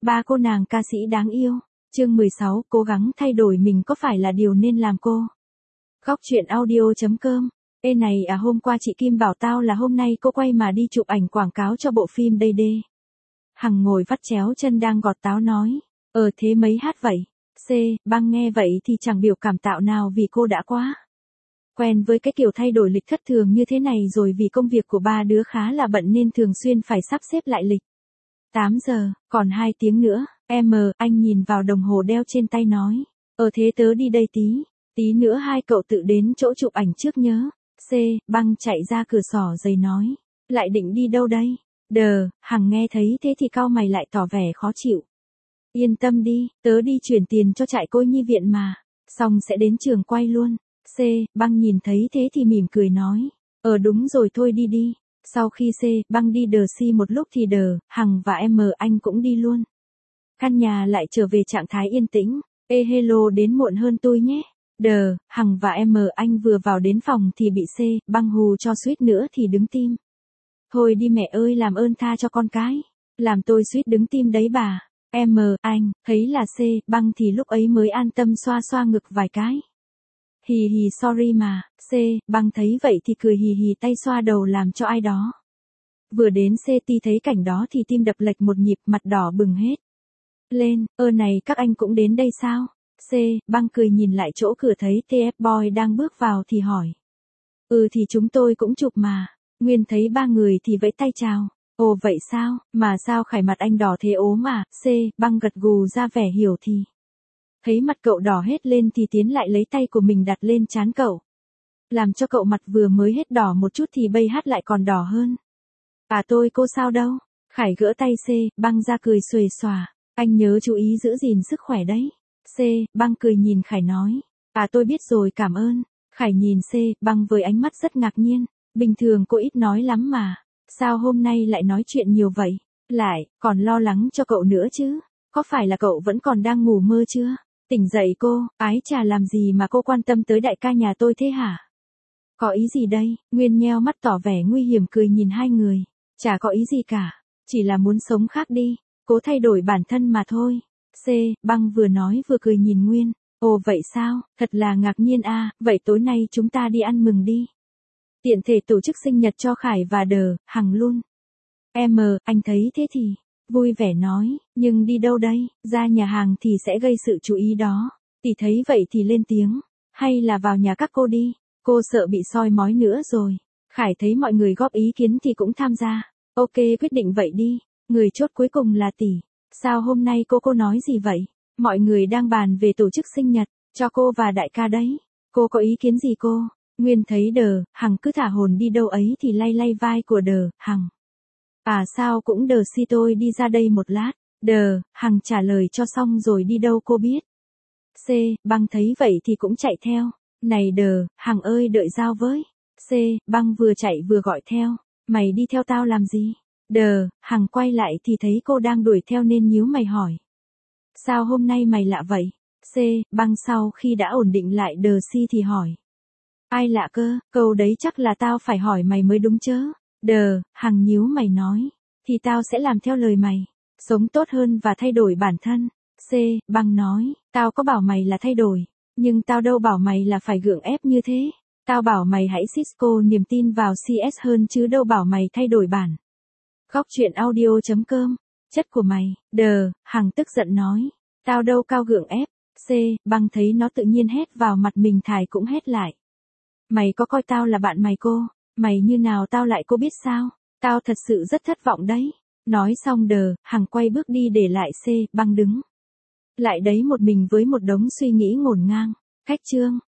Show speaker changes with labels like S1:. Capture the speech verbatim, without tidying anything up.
S1: Ba cô nàng ca sĩ đáng yêu. Chương mười sáu, cố gắng thay đổi mình có phải là điều nên làm cô? Góc truyện audio chấm com. Ê này à, hôm qua chị Kim bảo tao là hôm nay cô quay mà đi chụp ảnh quảng cáo cho bộ phim đây đê. Hằng ngồi vắt chéo chân đang gọt táo nói. Ờ thế mấy hát vậy? C, Băng nghe vậy thì chẳng biểu cảm tạo nào vì cô đã quá quen với cái kiểu thay đổi lịch thất thường như thế này rồi, vì công việc của ba đứa khá là bận nên thường xuyên phải sắp xếp lại lịch. tám giờ, còn hai tiếng nữa. Em, anh nhìn vào đồng hồ đeo trên tay nói. Ờ thế tớ đi đây tí. Tí nữa hai cậu tự đến chỗ chụp ảnh trước nhớ. C, Băng chạy ra cửa xỏ giày nói. Lại định đi đâu đây? Đờ, Hằng nghe thấy thế thì cau mày lại tỏ vẻ khó chịu. Yên tâm đi, tớ đi chuyển tiền cho trại cô nhi viện mà. Xong sẽ đến trường quay luôn. C, Băng nhìn thấy thế thì mỉm cười nói. Ờ đúng rồi, thôi đi đi. Sau khi C, Băng đi đờ si một lúc thì đờ, Hằng và em anh cũng đi luôn. Căn nhà lại trở về trạng thái yên tĩnh. Ê hello, đến muộn hơn tôi nhé. Đờ, Hằng và em anh vừa vào đến phòng thì bị C, Băng hù cho suýt nữa thì đứng tim. Thôi đi mẹ ơi, làm ơn tha cho con cái. Làm tôi suýt đứng tim đấy bà. Em, anh, thấy là C, Băng thì lúc ấy mới an tâm xoa xoa ngực vài cái. Hì hì sorry mà. C, Băng thấy vậy thì cười hì hì tay xoa đầu làm cho ai đó. Vừa đến C ti thấy cảnh đó thì tim đập lệch một nhịp, mặt đỏ bừng hết lên. Ơ này, các anh cũng đến đây sao? C, Băng cười nhìn lại chỗ cửa thấy tê ép Boy đang bước vào thì hỏi. Ừ thì chúng tôi cũng chụp mà. Nguyên thấy ba người thì vẫy tay chào. Ồ vậy sao, mà sao Khải mặt anh đỏ thế ốm à? C, Băng gật gù ra vẻ hiểu thì. Thấy mặt cậu đỏ hết lên thì tiến lại lấy tay của mình đặt lên trán cậu. Làm cho cậu mặt vừa mới hết đỏ một chút thì bây hát lại còn đỏ hơn. À tôi cô sao đâu? Khải gỡ tay C, Băng ra cười xuề xòa. Anh nhớ chú ý giữ gìn sức khỏe đấy. C, Băng cười nhìn Khải nói. À tôi biết rồi, cảm ơn. Khải nhìn C, Băng với ánh mắt rất ngạc nhiên. Bình thường cô ít nói lắm mà. Sao hôm nay lại nói chuyện nhiều vậy? Lại, còn lo lắng cho cậu nữa chứ? Có phải là cậu vẫn còn đang ngủ mơ chưa? Tỉnh dậy cô, ái chà làm gì mà cô quan tâm tới đại ca nhà tôi thế hả? Có ý gì đây? Nguyên nheo mắt tỏ vẻ nguy hiểm cười nhìn hai người. Chả có ý gì cả. Chỉ là muốn sống khác đi. Cố thay đổi bản thân mà thôi. C, Băng vừa nói vừa cười nhìn Nguyên. Ồ vậy sao? Thật là ngạc nhiên a. À, vậy tối nay chúng ta đi ăn mừng đi. Tiện thể tổ chức sinh nhật cho Khải và đờ, Hằng luôn. Em, anh thấy thế thì vui vẻ nói, nhưng đi đâu đây? Ra nhà hàng thì sẽ gây sự chú ý đó. Tỷ thấy vậy thì lên tiếng. Hay là vào nhà các cô đi. Cô sợ bị soi mói nữa rồi. Khải thấy mọi người góp ý kiến thì cũng tham gia. Ok, quyết định vậy đi. Người chốt cuối cùng là tỷ. Sao hôm nay cô cô nói gì vậy? Mọi người đang bàn về tổ chức sinh nhật cho cô và đại ca đấy. Cô có ý kiến gì cô? Nguyên thấy đờ, Hằng cứ thả hồn đi đâu ấy thì lay lay vai của đờ, Hằng. À sao cũng đờ si tôi đi ra đây một lát. Đờ, Hằng trả lời cho xong rồi đi đâu cô biết. C, Băng thấy vậy thì cũng chạy theo. Này đờ, Hằng ơi đợi giao với. C, Băng vừa chạy vừa gọi theo. Mày đi theo tao làm gì? Đờ, Hằng quay lại thì thấy cô đang đuổi theo nên nhíu mày hỏi. Sao hôm nay mày lạ vậy? C, Băng sau khi đã ổn định lại đờ si thì hỏi. Ai lạ cơ, câu đấy chắc là tao phải hỏi mày mới đúng chớ. Đờ, Hằng nhíu mày nói. Thì tao sẽ làm theo lời mày. Sống tốt hơn và thay đổi bản thân. C, Băng nói. Tao có bảo mày là thay đổi. Nhưng tao đâu bảo mày là phải gượng ép như thế. Tao bảo mày hãy Cisco niềm tin vào xê ét hơn chứ đâu bảo mày thay đổi bản. Góc truyện audio chấm com. Chất của mày. Đờ, Hằng tức giận nói. Tao đâu cao gượng ép. C, Băng thấy nó tự nhiên hét vào mặt mình thải cũng hét lại. Mày có coi tao là bạn mày cô? Mày như nào tao lại cô biết sao? Tao thật sự rất thất vọng đấy. Nói xong đờ, Hằng quay bước đi để lại C, Băng đứng lại đấy một mình với một đống suy nghĩ ngổn ngang. Cách chương.